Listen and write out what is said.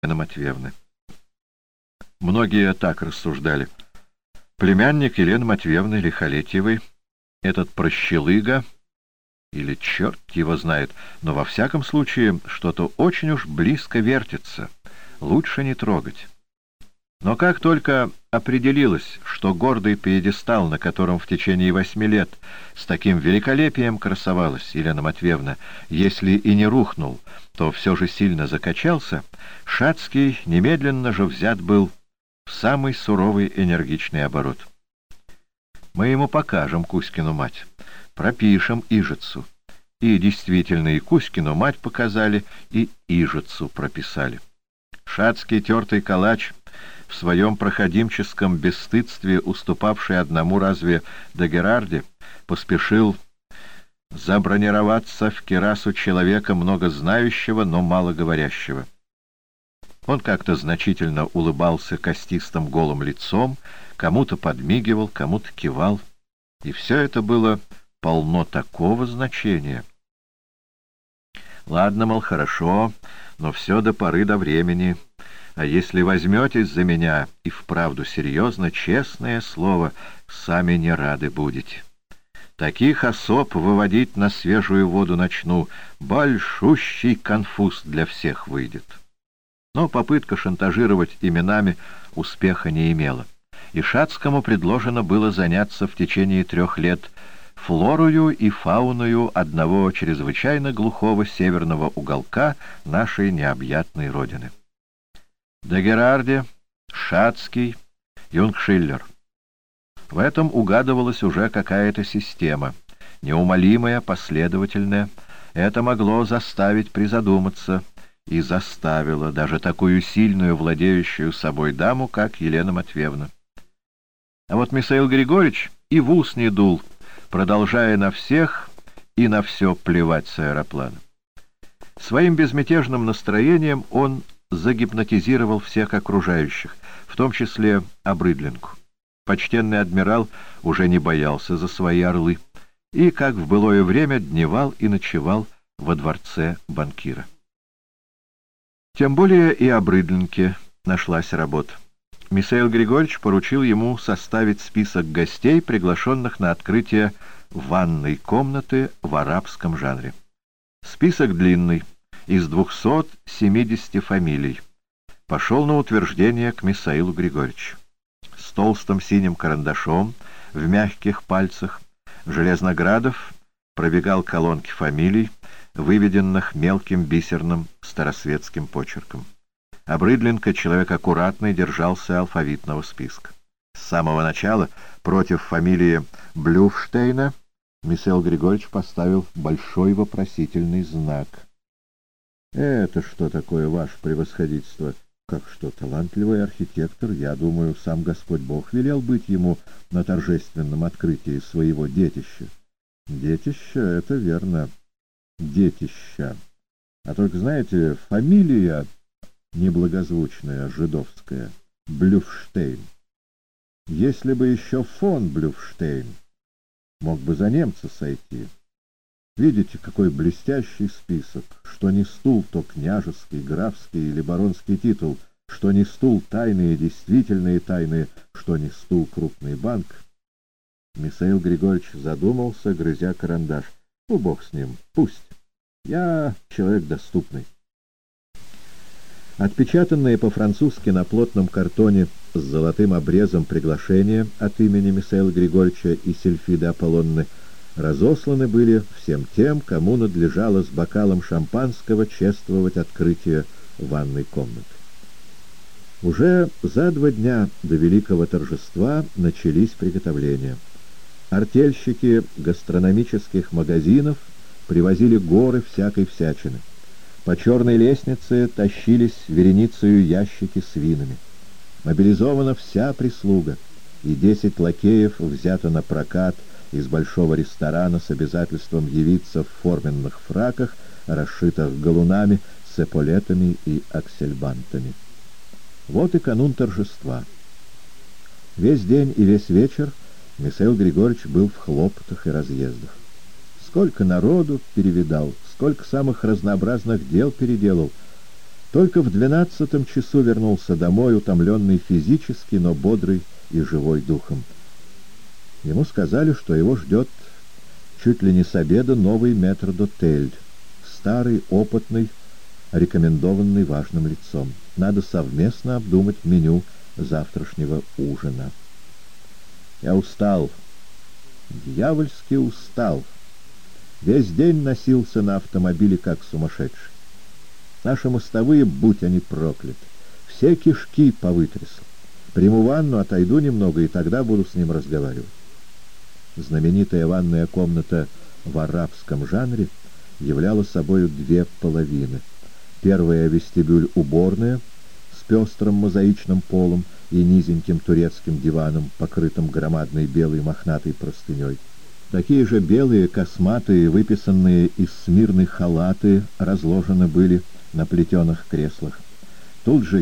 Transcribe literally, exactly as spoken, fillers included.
Елены Матвеевны. Многие так рассуждали. Племянник Елены Матвеевны Лихолетьевой, этот прощелыга, или черт его знает, но во всяком случае что-то очень уж близко вертится, лучше не трогать. Но как только определилось, что гордый пьедестал, на котором в течение восьми лет с таким великолепием красовалась Елена Матвеевна, если и не рухнул, то все же сильно закачался, Шацкий немедленно же взят был в самый суровый энергичный оборот. Мы ему покажем Кузькину мать, пропишем Ижицу. И действительно, и Кузькину мать показали, и Ижицу прописали. Шацкий тертый калач, в своем проходимческом бесстыдстве, уступавший одному разве Дагерарде, поспешил забронироваться в кирасу человека много знающего, но мало говорящего. Он как-то значительно улыбался костистым голым лицом, кому-то подмигивал, кому-то кивал, и все это было полно такого значения. Ладно, мол, хорошо, но все до поры до времени. А если возьметесь за меня и вправду серьезно, честное слово, сами не рады будете. Таких особ выводить на свежую воду начну, большущий конфуз для всех выйдет. Но попытка шантажировать именами успеха не имела, и Шацкому предложено было заняться в течение трех лет флорою и фауною одного чрезвычайно глухого северного уголка нашей необъятной родины. Дагерарде, Шацкий, Юнгшиллер. В этом угадывалась уже какая-то система, неумолимая, последовательная. Это могло заставить призадуматься, и заставило даже такую сильную, владеющую собой даму, как Елена Матвеевна. А вот Михаил Григорьевич и в ус не дул, продолжая на всех и на все плевать с аэроплана. Своим безмятежным настроением он загипнотизировал всех окружающих, в том числе Обрыдленку. Почтенный адмирал уже не боялся за свои орлы и, как в былое время, дневал и ночевал во дворце банкира. Тем более и Обрыдленке нашлась работа. Михаил Григорьевич поручил ему составить список гостей, приглашенных на открытие ванной комнаты в арабском жанре. Список длинный, из двухсот семидесяти фамилий, пошел на утверждение к Михаилу Григорьевичу. С толстым синим карандашом в мягких пальцах Железноградов пробегал колонки фамилий, выведенных мелким бисерным старосветским почерком. Обрыдленко, человек аккуратный, держался алфавитного списка. С самого начала против фамилии Блюфштейна Михаил Григорьевич поставил большой вопросительный знак. «Это что такое, ваше превосходительство? Как что, талантливый архитектор? Я думаю, сам Господь Бог велел быть ему на торжественном открытии своего детища». «Детища — это верно. Детища. А только, знаете, фамилия неблагозвучная, жидовская, Блюфштейн. Если бы еще фон Блюфштейн, мог бы за немца сойти. Видите, какой блестящий список. Что не стул, то княжеский, графский или баронский титул. Что не стул, тайные, действительные тайные. Что не стул, крупный банк». Михаил Григорьевич задумался, грызя карандаш. «Ну, бог с ним, пусть. Я человек доступный». Отпечатанные по-французски на плотном картоне с золотым обрезом приглашения от имени Михаила Григорьевича и Сильфиды Аполлонны разосланы были всем тем, кому надлежало с бокалом шампанского чествовать открытие ванной комнаты. Уже за два дня до великого торжества начались приготовления. Артельщики гастрономических магазинов привозили горы всякой всячины. По черной лестнице тащились вереницею ящики с винами. Мобилизована вся прислуга, и десять лакеев взято на прокат из большого ресторана с обязательством явиться в форменных фраках, расшитых галунами, с эполетами и аксельбантами. Вот и канун торжества. Весь день и весь вечер Михаил Григорьевич был в хлопотах и разъездах. Сколько народу перевидал, сколько самых разнообразных дел переделал. Только в двенадцатом часу вернулся домой, утомленный физически, но бодрый и живой духом. Ему сказали, что его ждет чуть ли не с обеда новый метрдотель, старый, опытный, рекомендованный важным лицом. Надо совместно обдумать меню завтрашнего ужина. Я устал, дьявольски устал. Весь день носился на автомобиле, как сумасшедший. Наши мостовые, будь они прокляты, все кишки повытрясал. Приму ванну, отойду немного, и тогда буду с ним разговаривать. Знаменитая ванная комната в арабском жанре являла собою две половины. Первая — вестибюль-уборная с пестрым мозаичным полом и низеньким турецким диваном, покрытым громадной белой мохнатой простыней. Такие же белые, косматые, выписанные из Смирны халаты разложены были на плетеных креслах. Тут же